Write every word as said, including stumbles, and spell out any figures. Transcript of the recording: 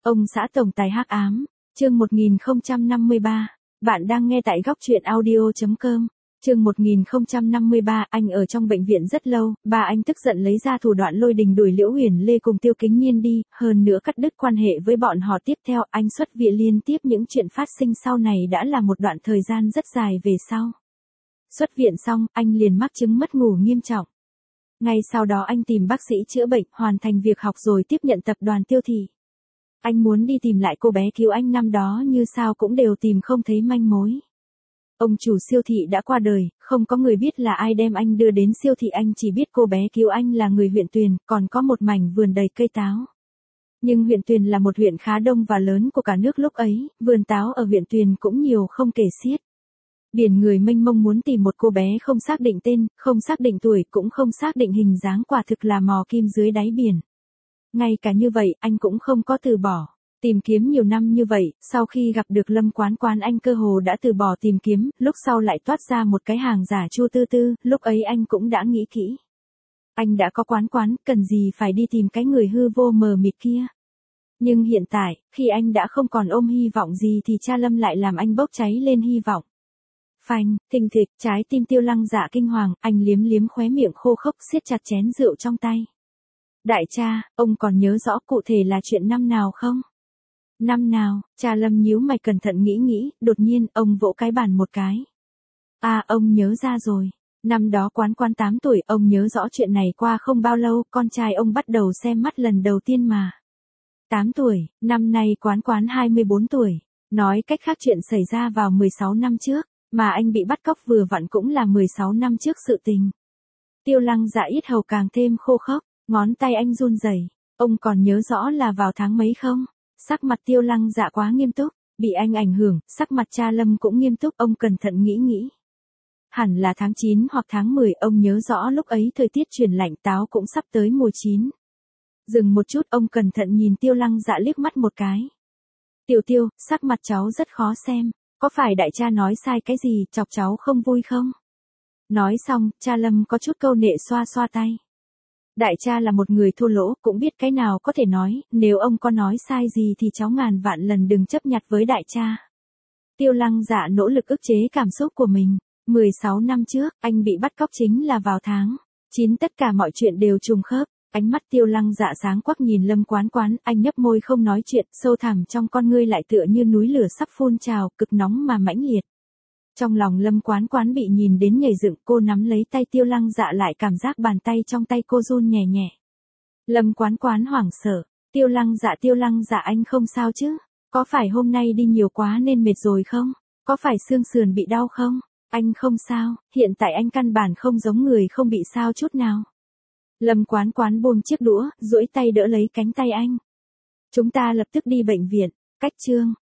Ông xã tổng tài hắc ám, chương một nghìn không trăm năm mươi ba. Bạn đang nghe tại góc truyện audio chấm com. Chương một nghìn không trăm năm mươi ba, anh ở trong bệnh viện rất lâu, ba anh tức giận lấy ra thủ đoạn lôi đình đuổi Liễu Huyền Lê cùng Tiêu Kính Nhiên đi, hơn nữa cắt đứt quan hệ với bọn họ. Tiếp theo, anh xuất viện liên tiếp những chuyện phát sinh sau này đã là một đoạn thời gian rất dài về sau. Xuất viện xong, anh liền mắc chứng mất ngủ nghiêm trọng. Ngay sau đó anh tìm bác sĩ chữa bệnh, hoàn thành việc học rồi tiếp nhận tập đoàn Tiêu Thị. Anh muốn đi tìm lại cô bé cứu anh năm đó như sao cũng đều tìm không thấy manh mối. Ông chủ siêu thị đã qua đời, không có người biết là ai đem anh đưa đến siêu thị, anh chỉ biết cô bé cứu anh là người huyện Tuyền, còn có một mảnh vườn đầy cây táo. Nhưng huyện Tuyền là một huyện khá đông và lớn của cả nước lúc ấy, vườn táo ở huyện Tuyền cũng nhiều không kể xiết. Biển người mênh mông muốn tìm một cô bé không xác định tên, không xác định tuổi, cũng không xác định hình dáng, quả thực là mò kim dưới đáy biển. Ngay cả như vậy, anh cũng không có từ bỏ. Tìm kiếm nhiều năm như vậy, sau khi gặp được Lâm Quán Quán anh cơ hồ đã từ bỏ tìm kiếm, lúc sau lại toát ra một cái hàng giả Chu Tư Tư, lúc ấy anh cũng đã nghĩ kỹ. Anh đã có Quán Quán, cần gì phải đi tìm cái người hư vô mờ mịt kia. Nhưng hiện tại, khi anh đã không còn ôm hy vọng gì thì cha Lâm lại làm anh bốc cháy lên hy vọng. Phanh, thình thịch, trái tim Tiêu Lăng Dạ kinh hoàng, anh liếm liếm khóe miệng khô khốc siết chặt chén rượu trong tay. Đại cha, ông còn nhớ rõ cụ thể là chuyện năm nào không? Năm nào? Cha Lâm nhíu mày cẩn thận nghĩ nghĩ, đột nhiên ông vỗ cái bàn một cái. À, ông nhớ ra rồi. Năm đó Quán Quán tám tuổi, ông nhớ rõ chuyện này qua không bao lâu, con trai ông bắt đầu xem mắt lần đầu tiên mà. tám tuổi, năm nay Quán Quán hai mươi bốn tuổi. Nói cách khác chuyện xảy ra vào mười sáu năm trước, mà anh bị bắt cóc vừa vặn cũng là mười sáu năm trước sự tình. Tiêu Lăng Dạ yết hầu càng thêm khô khốc, ngón tay anh run rẩy. Ông còn nhớ rõ là vào tháng mấy không? Sắc mặt Tiêu Lăng Dạ quá nghiêm túc, bị anh ảnh hưởng, sắc mặt cha Lâm cũng nghiêm túc, ông cẩn thận nghĩ nghĩ. Hẳn là tháng chín hoặc tháng mười, ông nhớ rõ lúc ấy thời tiết chuyển lạnh, táo cũng sắp tới mùa chín. Dừng một chút, ông cẩn thận nhìn Tiêu Lăng Dạ liếc mắt một cái. Tiểu Tiêu, sắc mặt cháu rất khó xem, có phải đại cha nói sai cái gì, chọc cháu không vui không? Nói xong, cha Lâm có chút câu nệ xoa xoa tay. Đại cha là một người thô lỗ, cũng biết cái nào có thể nói, nếu ông có nói sai gì thì cháu ngàn vạn lần đừng chấp nhặt với đại cha. Tiêu Lăng Dạ nỗ lực ức chế cảm xúc của mình. mười sáu năm trước, anh bị bắt cóc chính là vào tháng chín, tất cả mọi chuyện đều trùng khớp. Ánh mắt Tiêu Lăng Dạ sáng quắc nhìn Lâm Quán Quán, anh nhấp môi không nói chuyện, sâu thẳm trong con ngươi lại tựa như núi lửa sắp phun trào, cực nóng mà mãnh liệt. Trong lòng Lâm Quán Quán bị nhìn đến nhảy dựng, cô nắm lấy tay Tiêu Lăng Dạ lại cảm giác bàn tay trong tay cô run nhẹ nhẹ. Lâm Quán Quán hoảng sợ, Tiêu Lăng Dạ Tiêu Lăng Dạ anh không sao chứ? Có phải hôm nay đi nhiều quá nên mệt rồi không? Có phải xương sườn bị đau không? Anh không sao, hiện tại anh căn bản không giống người không bị sao chút nào. Lâm Quán Quán buông chiếc đũa, duỗi tay đỡ lấy cánh tay anh. Chúng ta lập tức đi bệnh viện, cách chương.